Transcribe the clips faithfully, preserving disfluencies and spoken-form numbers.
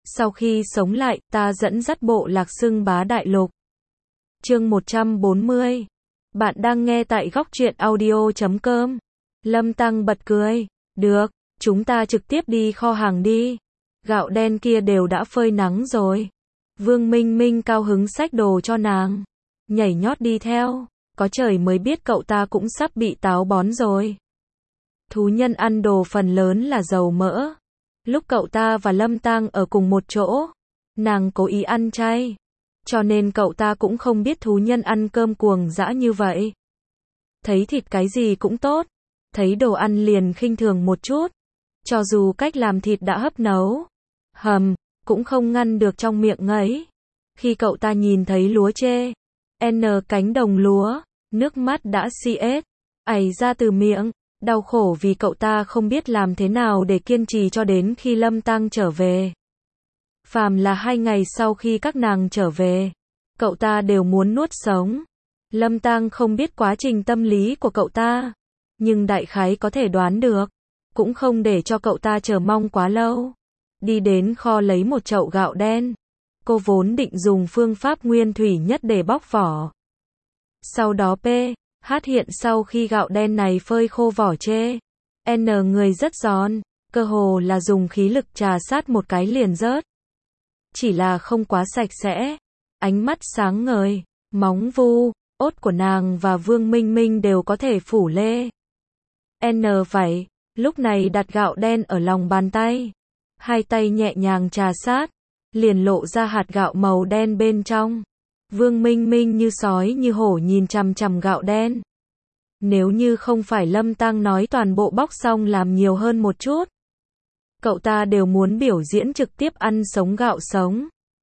Sau khi sống lại, ta dẫn dắt bộ lạc xưng bá đại lục. Chương một trăm bốn mươi. Bạn đang nghe tại góc truyện audio chấm com. Lâm Tăng bật cười. Được, chúng ta trực tiếp đi kho hàng đi. Gạo đen kia đều đã phơi nắng rồi. Vương Minh Minh cao hứng xách đồ cho nàng. Nhảy nhót đi theo. Có trời mới biết cậu ta cũng sắp bị táo bón rồi. Thú nhân ăn đồ phần lớn là dầu mỡ. Lúc cậu ta và Lâm Tăng ở cùng một chỗ, nàng cố ý ăn chay. Cho nên cậu ta cũng không biết thú nhân ăn cơm cuồng dã như vậy. Thấy thịt cái gì cũng tốt. Thấy đồ ăn liền khinh thường một chút. Cho dù cách làm thịt đã hấp nấu, hầm, cũng không ngăn được trong miệng ngấy. Khi cậu ta nhìn thấy lúa chê, N cánh đồng lúa, nước mắt đã xiết, ảy ra từ miệng. Đau khổ vì cậu ta không biết làm thế nào để kiên trì cho đến khi Lâm Tăng trở về. Phàm là hai ngày sau khi các nàng trở về, cậu ta đều muốn nuốt sống. Lâm Tăng không biết quá trình tâm lý của cậu ta, nhưng đại khái có thể đoán được, cũng không để cho cậu ta chờ mong quá lâu. Đi đến kho lấy một chậu gạo đen. Cô vốn định dùng phương pháp nguyên thủy nhất để bóc vỏ. Sau đó P. Hát hiện sau khi gạo đen này phơi khô vỏ chê. N người rất giòn, cơ hồ là dùng khí lực trà sát một cái liền rớt. Chỉ là không quá sạch sẽ. Ánh mắt sáng ngời, móng vu, ốt của nàng và Vương Minh Minh đều có thể phủ lê. N vậy, lúc này đặt gạo đen ở lòng bàn tay. Hai tay nhẹ nhàng trà sát, liền lộ ra hạt gạo màu đen bên trong. Vương Minh Minh như sói như hổ nhìn chằm chằm gạo đen. Nếu như không phải Lâm Tăng nói toàn bộ bóc xong làm nhiều hơn một chút, cậu ta đều muốn biểu diễn trực tiếp ăn sống gạo sống.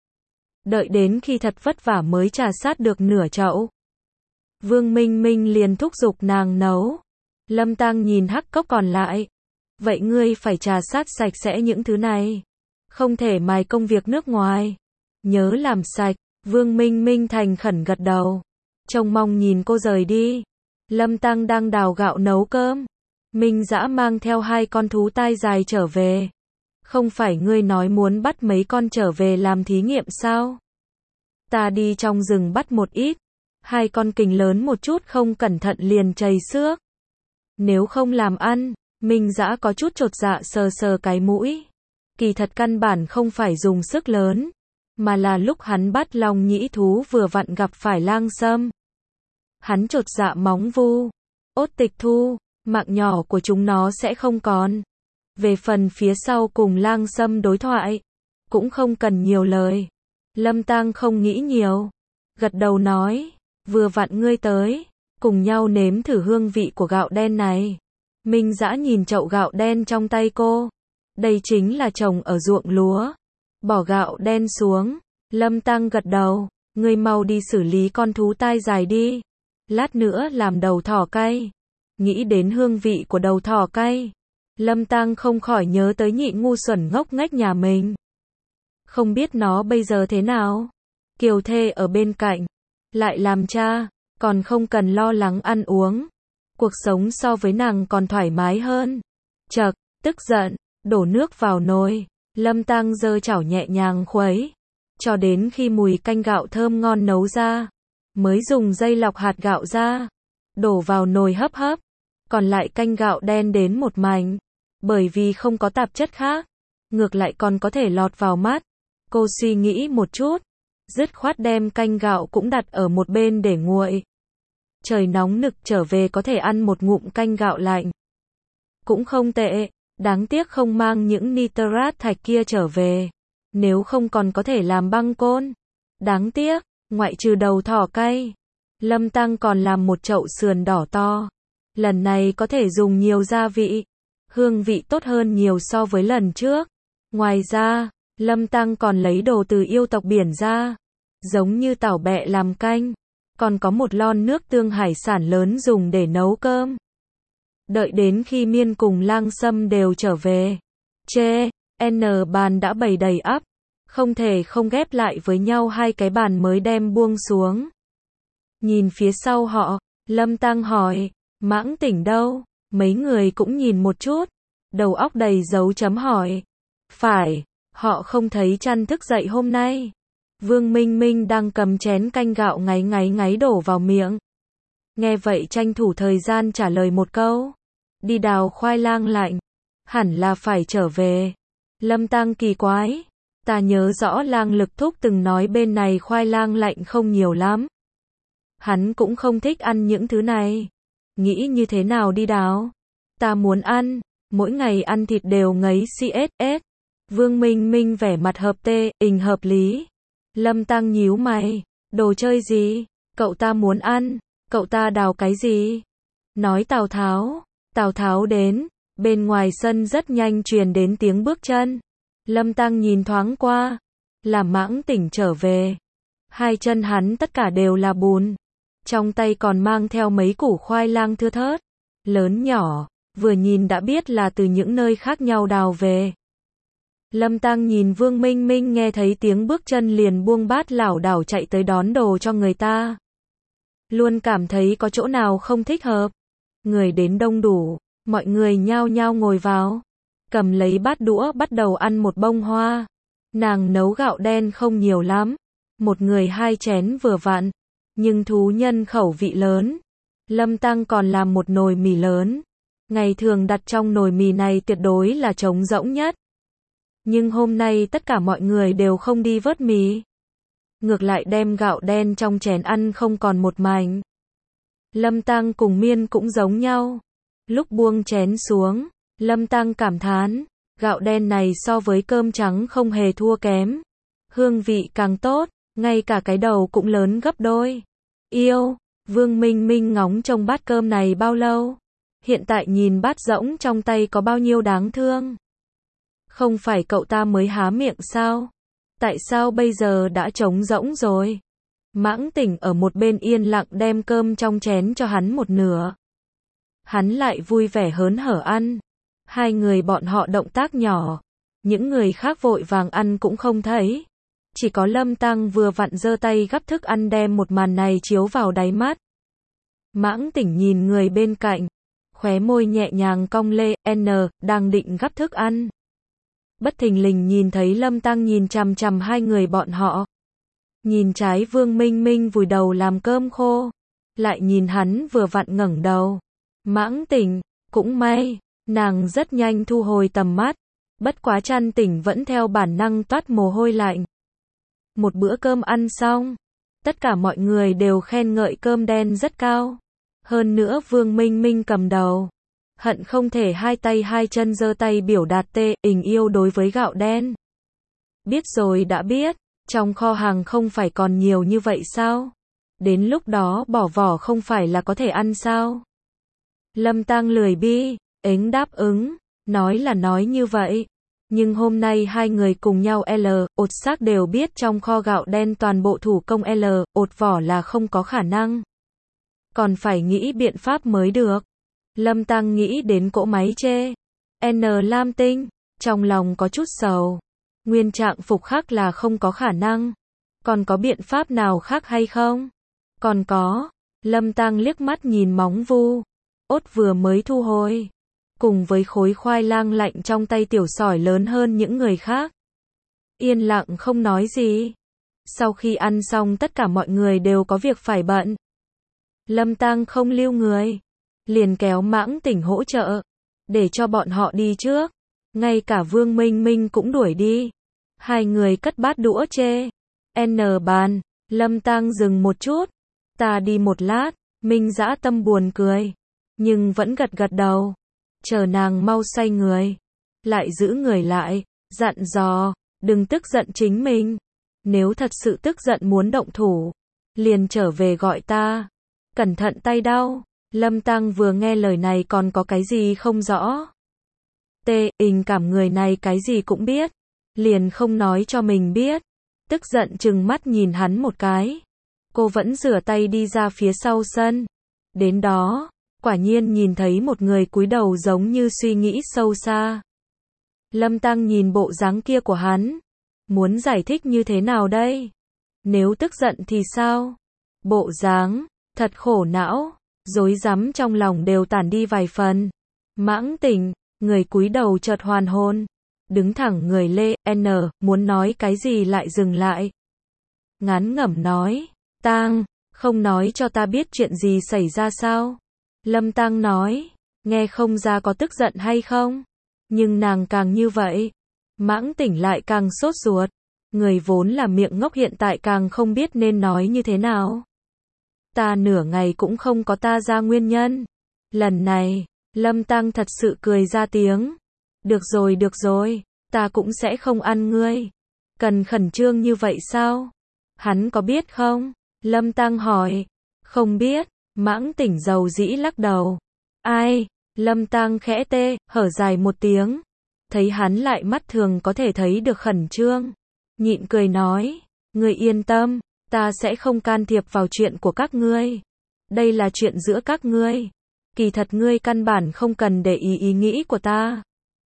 Đợi đến khi thật vất vả mới trà sát được nửa chậu. Vương Minh Minh liền thúc giục nàng nấu. Lâm Tăng nhìn hắc cốc còn lại. Vậy ngươi phải trà sát sạch sẽ những thứ này. Không thể mài công việc nước ngoài. Nhớ làm sạch. Vương Minh Minh thành khẩn gật đầu. Trông mong nhìn cô rời đi. Lâm Tăng đang đào gạo nấu cơm. Minh Dã mang theo hai con thú tai dài trở về. Không phải ngươi nói muốn bắt mấy con trở về làm thí nghiệm sao? Ta đi trong rừng bắt một ít. Hai con kình lớn một chút không cẩn thận liền chảy xước. Nếu không làm ăn, Minh Dã có chút chột dạ sờ sờ cái mũi. Kỳ thật căn bản không phải dùng sức lớn, mà là lúc hắn bắt long nhĩ thú vừa vặn gặp phải lang sâm. Hắn chột dạ móng vu, ốt tịch thu, mạng nhỏ của chúng nó sẽ không còn. Về phần phía sau cùng lang sâm đối thoại, cũng không cần nhiều lời. Lâm Tăng không nghĩ nhiều, gật đầu nói, vừa vặn ngươi tới, cùng nhau nếm thử hương vị của gạo đen này. Minh Dã nhìn chậu gạo đen trong tay cô. Đây chính là trồng ở ruộng lúa. Bỏ gạo đen xuống. Lâm Tăng gật đầu. Ngươi mau đi xử lý con thú tai dài đi. Lát nữa làm đầu thỏ cay. Nghĩ đến hương vị của đầu thỏ cay, Lâm Tăng không khỏi nhớ tới nhị ngu xuẩn ngốc nghếch nhà mình. Không biết nó bây giờ thế nào. Kiều thê ở bên cạnh. Lại làm cha, còn không cần lo lắng ăn uống. Cuộc sống so với nàng còn thoải mái hơn. Chậc, tức giận, đổ nước vào nồi. Lâm Tăng giơ chảo nhẹ nhàng khuấy. Cho đến khi mùi canh gạo thơm ngon nấu ra. Mới dùng dây lọc hạt gạo ra. Đổ vào nồi hấp hấp. Còn lại canh gạo đen đến một mảnh. Bởi vì không có tạp chất khác. Ngược lại còn có thể lọt vào mắt. Cô suy nghĩ một chút. Dứt khoát đem canh gạo cũng đặt ở một bên để nguội. Trời nóng nực trở về có thể ăn một ngụm canh gạo lạnh. Cũng không tệ, đáng tiếc không mang những nitrat thạch kia trở về. Nếu không còn có thể làm băng côn. Đáng tiếc, ngoại trừ đầu thỏ cay. Lâm Tăng còn làm một chậu sườn đỏ to. Lần này có thể dùng nhiều gia vị. Hương vị tốt hơn nhiều so với lần trước. Ngoài ra, Lâm Tăng còn lấy đồ từ yêu tộc biển ra. Giống như tảo bẹ làm canh. Còn có một lon nước tương hải sản lớn dùng để nấu cơm. Đợi đến khi Miên cùng lang sâm đều trở về. Chê, N bàn đã bày đầy ắp. Không thể không ghép lại với nhau hai cái bàn mới đem buông xuống. Nhìn phía sau họ, Lâm Tăng hỏi, Mãng Tỉnh đâu? Mấy người cũng nhìn một chút. Đầu óc đầy dấu chấm hỏi. Phải, Họ không thấy Trăn thức dậy hôm nay. Vương Minh Minh đang cầm chén canh gạo ngáy ngáy ngáy đổ vào miệng. Nghe vậy tranh thủ thời gian trả lời một câu. Đi đào khoai lang lạnh. Hẳn là phải trở về. Lâm Tăng kỳ quái. Ta nhớ rõ Lang Lực Thúc từng nói bên này khoai lang lạnh không nhiều lắm. Hắn cũng không thích ăn những thứ này. Nghĩ như thế nào đi đào? Ta muốn ăn. Mỗi ngày ăn thịt đều ngấy xê ét ét. Vương Minh Minh vẻ mặt hợp tê, ình hợp lý. Lâm Tăng nhíu mày. Đồ chơi gì? Cậu ta muốn ăn. Cậu ta đào cái gì? Nói Tào Tháo. Tào Tháo đến. Bên ngoài sân rất nhanh truyền đến tiếng bước chân. Lâm Tăng nhìn thoáng qua. Là Mãng Tỉnh trở về. Hai chân hắn tất cả đều là bùn. Trong tay còn mang theo mấy củ khoai lang thưa thớt. Lớn nhỏ. Vừa nhìn đã biết là từ những nơi khác nhau đào về. Lâm Tăng nhìn Vương Minh Minh nghe thấy tiếng bước chân liền buông bát lảo đảo chạy tới đón đồ cho người ta. Luôn cảm thấy có chỗ nào không thích hợp. Người đến đông đủ, mọi người nhao nhao ngồi vào. Cầm lấy bát đũa bắt đầu ăn một bông hoa. Nàng nấu gạo đen không nhiều lắm. Một người hai chén vừa vặn. Nhưng thú nhân khẩu vị lớn. Lâm Tăng còn làm một nồi mì lớn. Ngày thường đặt trong nồi mì này tuyệt đối là trống rỗng nhất. Nhưng hôm nay tất cả mọi người đều không đi vớt mì. Ngược lại đem gạo đen trong chén ăn không còn một mảnh. Lâm Tăng cùng Miên cũng giống nhau. Lúc buông chén xuống, Lâm Tăng cảm thán, gạo đen này so với cơm trắng không hề thua kém. Hương vị càng tốt, ngay cả cái đầu cũng lớn gấp đôi. Yêu, Vương Minh Minh ngóng trông bát cơm này bao lâu? Hiện tại nhìn bát rỗng trong tay có bao nhiêu đáng thương. Không phải cậu ta mới há miệng sao? Tại sao bây giờ đã trống rỗng rồi? Mãng Tỉnh ở một bên yên lặng đem cơm trong chén cho hắn một nửa. Hắn lại vui vẻ hớn hở ăn. Hai người bọn họ động tác nhỏ. Những người khác vội vàng ăn cũng không thấy. Chỉ có Lâm Tăng vừa vặn giơ tay gắp thức ăn đem một màn này chiếu vào đáy mắt. Mãng Tỉnh nhìn người bên cạnh. Khóe môi nhẹ nhàng cong lê, N, đang định gắp thức ăn. Bất thình lình nhìn thấy Lâm Tăng nhìn chằm chằm hai người bọn họ. Nhìn trái Vương Minh Minh vùi đầu làm cơm khô. Lại nhìn hắn vừa vặn ngẩng đầu. Mãng Tỉnh, cũng may, nàng rất nhanh thu hồi tầm mắt. Bất quá Trăn Tỉnh vẫn theo bản năng toát mồ hôi lạnh. Một bữa cơm ăn xong. Tất cả mọi người đều khen ngợi cơm đen rất cao. Hơn nữa Vương Minh Minh cầm đầu. Hận không thể hai tay hai chân giơ tay biểu đạt tê, tình yêu đối với gạo đen. Biết rồi đã biết, trong kho hàng không phải còn nhiều như vậy sao? Đến lúc đó bỏ vỏ không phải là có thể ăn sao? Lâm Tăng lười bi, ếnh đáp ứng, nói là nói như vậy. Nhưng hôm nay hai người cùng nhau L, ột xác đều biết trong kho gạo đen toàn bộ thủ công L, ột vỏ là không có khả năng. Còn phải nghĩ biện pháp mới được. Lâm Tăng nghĩ đến cỗ máy chê. N Lam Tinh, trong lòng có chút sầu. Nguyên trạng phục khắc là không có khả năng. Còn có biện pháp nào khác hay không? Còn có. Lâm Tăng liếc mắt nhìn móng vu. Ốt vừa mới thu hồi. Cùng với khối khoai lang lạnh trong tay tiểu sỏi lớn hơn những người khác. Yên lặng không nói gì. Sau khi ăn xong tất cả mọi người đều có việc phải bận. Lâm Tăng không lưu người. Liền kéo Mãng Tỉnh hỗ trợ. Để cho bọn họ đi trước. Ngay cả Vương Minh Minh cũng đuổi đi. Hai người cất bát đũa chê. N bàn. Lâm Tăng dừng một chút. Ta đi một lát. Minh dã tâm buồn cười. Nhưng vẫn gật gật đầu. Chờ nàng mau xoay người. Lại giữ người lại. Dặn dò. Đừng tức giận chính mình. Nếu thật sự tức giận muốn động thủ. Liền trở về gọi ta. Cẩn thận tay đau. Lâm Tăng vừa nghe lời này còn có cái gì không rõ. Tê, tình cảm người này cái gì cũng biết. Liền không nói cho mình biết. Tức giận chừng mắt nhìn hắn một cái. Cô vẫn rửa tay đi ra phía sau sân. Đến đó, quả nhiên nhìn thấy một người cúi đầu giống như suy nghĩ sâu xa. Lâm Tăng nhìn bộ dáng kia của hắn. Muốn giải thích như thế nào đây? Nếu tức giận thì sao? Bộ dáng, thật khổ não. Rối rắm trong lòng đều tản đi vài phần. Mãng Tỉnh, người cúi đầu chợt hoàn hồn. đứng thẳng người lê, N, muốn nói cái gì lại dừng lại. Ngán ngẩm nói, Tang, không nói cho ta biết chuyện gì xảy ra sao? Lâm Tang nói, nghe không ra có tức giận hay không? Nhưng nàng càng như vậy, Mãng Tỉnh lại càng sốt ruột. Người vốn là miệng ngốc hiện tại càng không biết nên nói như thế nào. Ta nửa ngày cũng không có ta ra nguyên nhân. Lần này, Lâm Tang thật sự cười ra tiếng. Được rồi được rồi, ta cũng sẽ không ăn ngươi. Cần khẩn trương như vậy sao? Hắn có biết không? Lâm Tang hỏi. Không biết, Mãng Tỉnh dầu dĩ lắc đầu. Ai? Lâm Tang khẽ tê, hở dài một tiếng. Thấy hắn lại mắt thường có thể thấy được khẩn trương. Nhịn cười nói, ngươi yên tâm, ta sẽ không can thiệp vào chuyện của các ngươi. Đây là chuyện giữa các ngươi. Kỳ thật ngươi căn bản không cần để ý ý nghĩ của ta.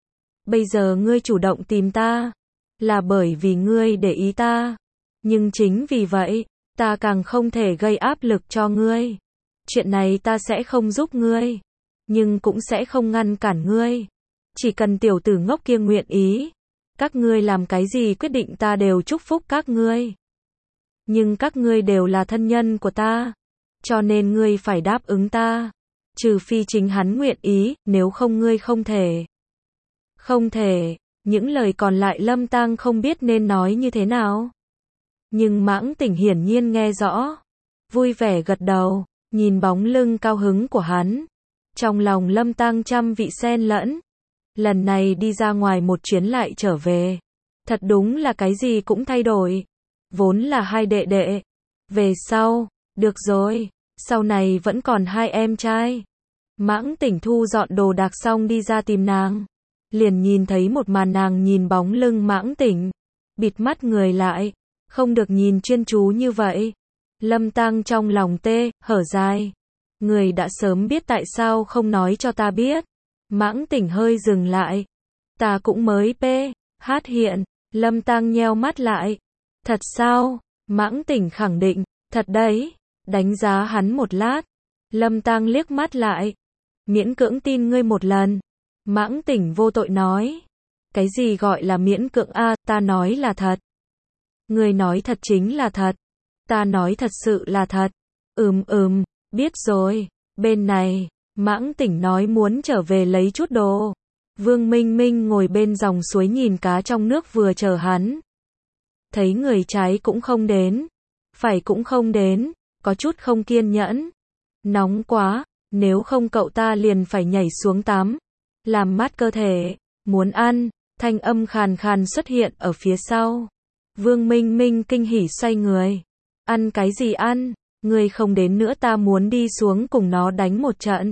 Bây giờ ngươi chủ động tìm ta, là bởi vì ngươi để ý ta. Nhưng chính vì vậy, ta càng không thể gây áp lực cho ngươi. Chuyện này ta sẽ không giúp ngươi, nhưng cũng sẽ không ngăn cản ngươi. Chỉ cần tiểu tử ngốc kia nguyện ý, các ngươi làm cái gì quyết định ta đều chúc phúc các ngươi. Nhưng các ngươi đều là thân nhân của ta, cho nên ngươi phải đáp ứng ta. Trừ phi chính hắn nguyện ý, nếu không ngươi không thể. Không thể, những lời còn lại Lâm Tang không biết nên nói như thế nào. Nhưng Mãng Tỉnh hiển nhiên nghe rõ, vui vẻ gật đầu, nhìn bóng lưng cao hứng của hắn. Trong lòng Lâm Tang trăm vị xen lẫn. Lần này đi ra ngoài một chuyến lại trở về. Thật đúng là cái gì cũng thay đổi. Vốn là hai đệ đệ. Về sau, được rồi, sau này vẫn còn hai em trai. Mãng Tỉnh thu dọn đồ đạc xong đi ra tìm nàng. Liền nhìn thấy một màn, nàng nhìn bóng lưng Mãng Tỉnh, bịt mắt người lại, không được nhìn chuyên chú như vậy. Lâm Tang trong lòng tê, hở dài. Người đã sớm biết tại sao không nói cho ta biết. Mãng Tỉnh hơi dừng lại. Ta cũng mới pê, hát hiện. Lâm Tang nheo mắt lại. Thật sao? Mãng Tỉnh khẳng định, thật đấy. Đánh giá hắn một lát. Lâm Tang liếc mắt lại. Miễn cưỡng tin ngươi một lần. Mãng Tỉnh vô tội nói. Cái gì gọi là miễn cưỡng a, à, ta nói là thật. Ngươi nói thật chính là thật. Ta nói thật sự là thật. Ừm ừm, biết rồi. Bên này, Mãng Tỉnh nói muốn trở về lấy chút đồ. Vương Minh Minh ngồi bên dòng suối nhìn cá trong nước vừa chờ hắn. Thấy người trái cũng không đến, phải cũng không đến, có chút không kiên nhẫn. Nóng quá, nếu không cậu ta liền phải nhảy xuống tắm, làm mát cơ thể. Muốn ăn, thanh âm khàn khàn xuất hiện ở phía sau. Vương Minh Minh kinh hỉ xoay người. Ăn cái gì ăn? Người không đến nữa ta muốn đi xuống cùng nó đánh một trận.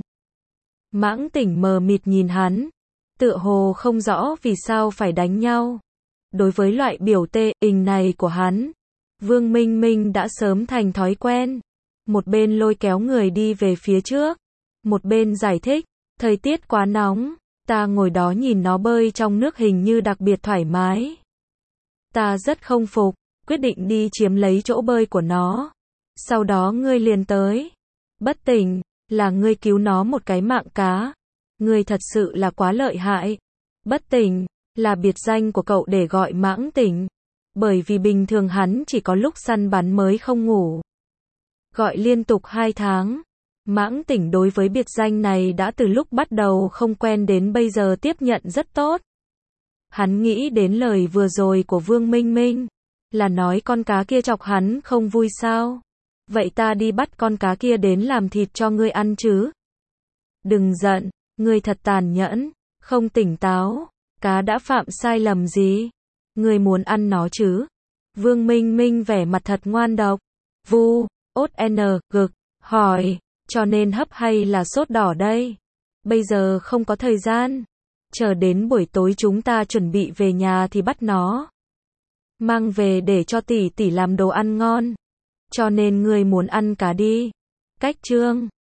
Mãng Tỉnh mờ mịt nhìn hắn, tựa hồ không rõ vì sao phải đánh nhau. Đối với loại biểu tê, ình này của hắn, Vương Minh Minh đã sớm thành thói quen. Một bên lôi kéo người đi về phía trước, một bên giải thích, thời tiết quá nóng, ta ngồi đó nhìn nó bơi trong nước hình như đặc biệt thoải mái. Ta rất không phục, quyết định đi chiếm lấy chỗ bơi của nó. Sau đó ngươi liền tới. Bất Tỉnh, là ngươi cứu nó một cái mạng cá. Ngươi thật sự là quá lợi hại. Bất Tỉnh, là biệt danh của cậu để gọi Mãng Tỉnh. Bởi vì bình thường hắn chỉ có lúc săn bắn mới không ngủ. Gọi liên tục hai tháng. Mãng Tỉnh đối với biệt danh này đã từ lúc bắt đầu không quen đến bây giờ tiếp nhận rất tốt. Hắn nghĩ đến lời vừa rồi của Vương Minh Minh, là nói con cá kia chọc hắn không vui sao? Vậy ta đi bắt con cá kia đến làm thịt cho ngươi ăn chứ? Đừng giận, ngươi thật tàn nhẫn, không tỉnh táo, cá đã phạm sai lầm gì? Ngươi muốn ăn nó chứ? Vương Minh Minh vẻ mặt thật ngoan độc. Vu, ốt n, gực, hỏi, cho nên hấp hay là sốt đỏ đây? Bây giờ không có thời gian. Chờ đến buổi tối chúng ta chuẩn bị về nhà thì bắt nó. Mang về để cho tỷ tỷ làm đồ ăn ngon. Cho nên ngươi muốn ăn cá đi. Cách chương